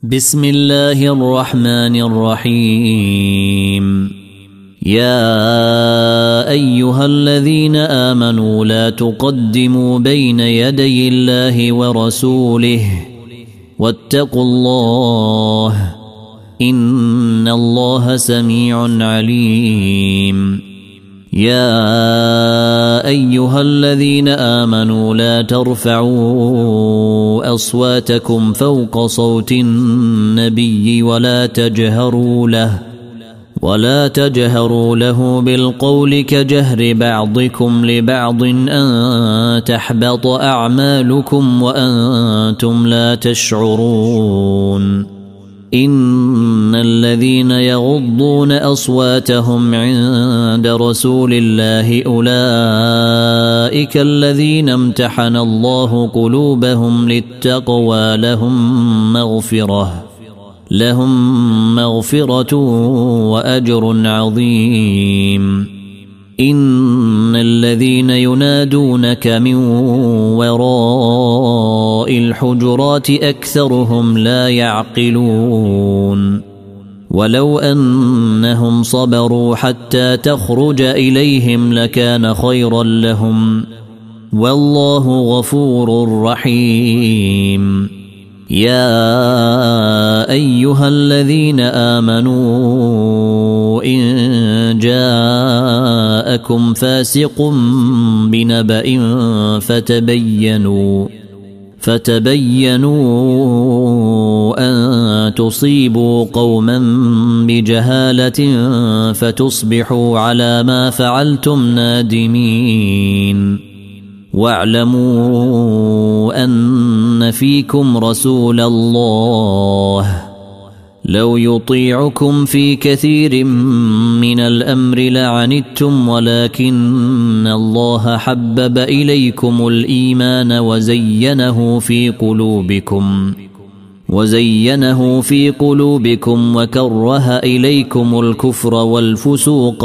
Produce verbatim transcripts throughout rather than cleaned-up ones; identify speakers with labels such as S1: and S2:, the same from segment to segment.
S1: بسم الله الرحمن الرحيم. يا أيها الذين آمنوا لا تقدموا بين يدي الله ورسوله واتقوا الله إن الله سميع عليم. يا أيها الذين آمنوا لا ترفعوا أصواتكم فوق صوت النبي ولا تجهروا له ولا تجهروا له بالقول كجهر بعضكم لبعض أن تحبط أعمالكم وأنتم لا تشعرون. إن الذين يغضون أصواتهم عند رسول الله أولئك الذين امتحن الله قلوبهم للتقوى لهم مغفرة لهم مغفرة وأجر عظيم. إن الذين ينادونك من وراء الحجرات أكثرهم لا يعقلون. ولو أنهم صبروا حتى تخرج إليهم لكان خيرا لهم والله غفور رحيم. يا أيها الذين آمنوا إن جاءكم فاسق بنبأ فتبينوا فتبينوا أن تصيبوا قوما بجهالة فتصبحوا على ما فعلتم نادمين. واعلموا أن فيكم رسول الله لو يطيعكم في كثير من الأمر لعنتم ولكن الله حبب إليكم الإيمان وزينه في قلوبكم وزينه في قلوبكم وكره إليكم الكفر والفسوق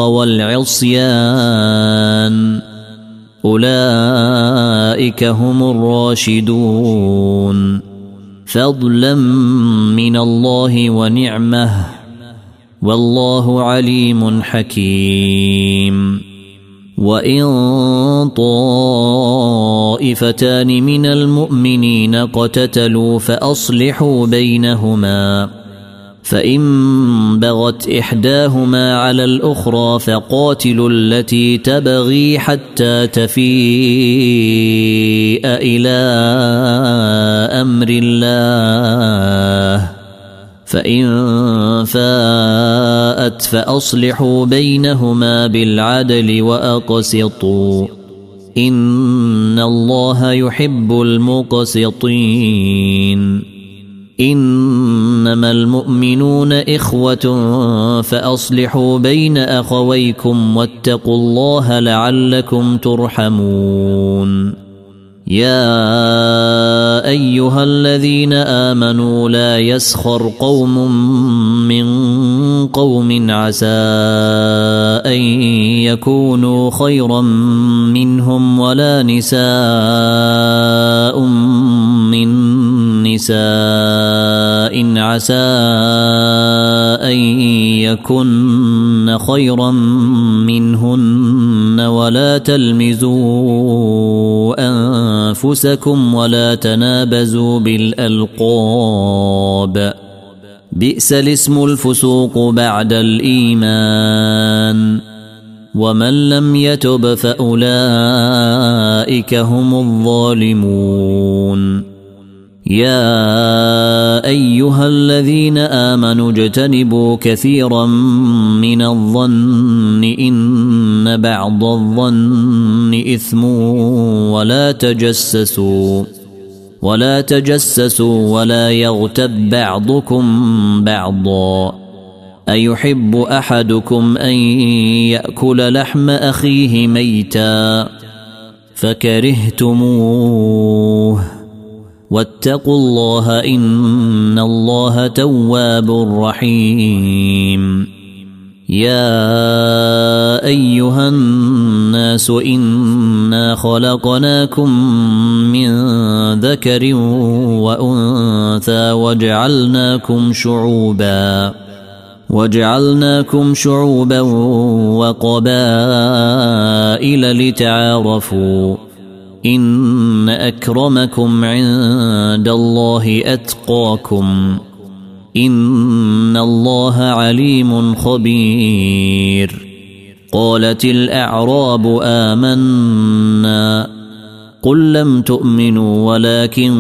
S1: والعصيان أولئك هم الراشدون فضلا من الله ونعمه والله عليم حكيم. وإن طائفتان من المؤمنين اقتتلوا فأصلحوا بينهما فإن بغت إحداهما على الأخرى فقاتلوا التي تبغي حتى تفيء إلى أمر الله فإن فاءت فأصلحوا بينهما بالعدل وأقسطوا إن الله يحب المقسطين. إنما المؤمنون إخوة فأصلحوا بين أخويكم واتقوا الله لعلكم ترحمون. يا أيها الذين آمنوا لا يسخر قوم من قوم عسى أن يكونوا خيرا منهم ولا نساء من نساء عسى أن يكن خيرا منهن ولا تلمزوا أنفسكم ولا تنابزوا بالألقاب بئس الاسم الفسوق بعد الإيمان ومن لم يتب فأولئك هم الظالمون. يا أيها الذين آمنوا اجتنبوا كثيرا من الظن إن بعض الظن إثم ولا تجسسوا ولا تجسسوا ولا يغتب بعضكم بعضا أيحب أحدكم أن يأكل لحم أخيه ميتا فكرهتموه واتقوا الله إن الله تواب رحيم. يا أيها الناس إنا خلقناكم من ذكر وأنثى وجعلناكم شعوبا وجعلناكم شعوبا وقبائل لتعارفوا إن أكرمكم عند الله أتقاكم إن الله عليم خبير. قالت الأعراب آمنا قل لم تؤمنوا ولكن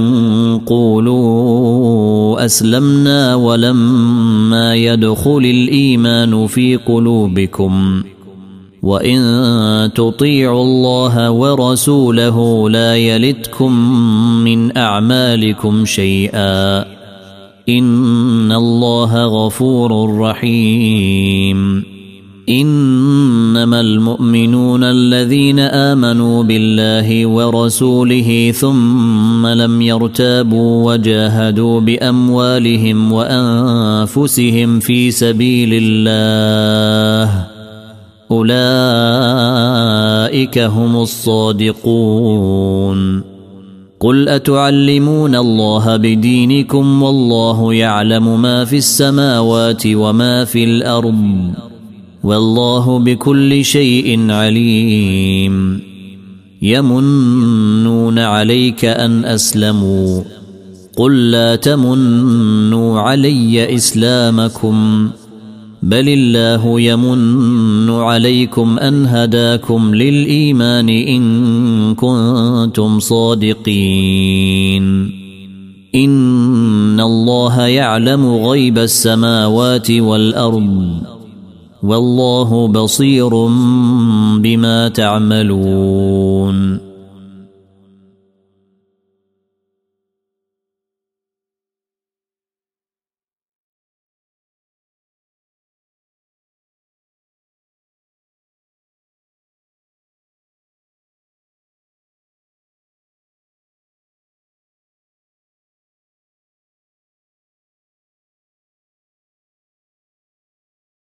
S1: قولوا أسلمنا ولما يدخل الإيمان في قلوبكم وإن تطيعوا الله ورسوله لا يلتكم من أعمالكم شيئا إن الله غفور رحيم. إنما المؤمنون الذين آمنوا بالله ورسوله ثم لم يرتابوا وجاهدوا بأموالهم وأنفسهم في سبيل الله أولئك هم الصادقون. قل أتعلمون الله بدينكم والله يعلم ما في السماوات وما في الأرض والله بكل شيء عليم. يمنون عليك أن أسلموا قل لا تمنوا علي إسلامكم بل الله يمن عليكم أن هداكم للإيمان إن كنتم صادقين. إن الله يعلم غيب السماوات والأرض والله بصير بما تعملون.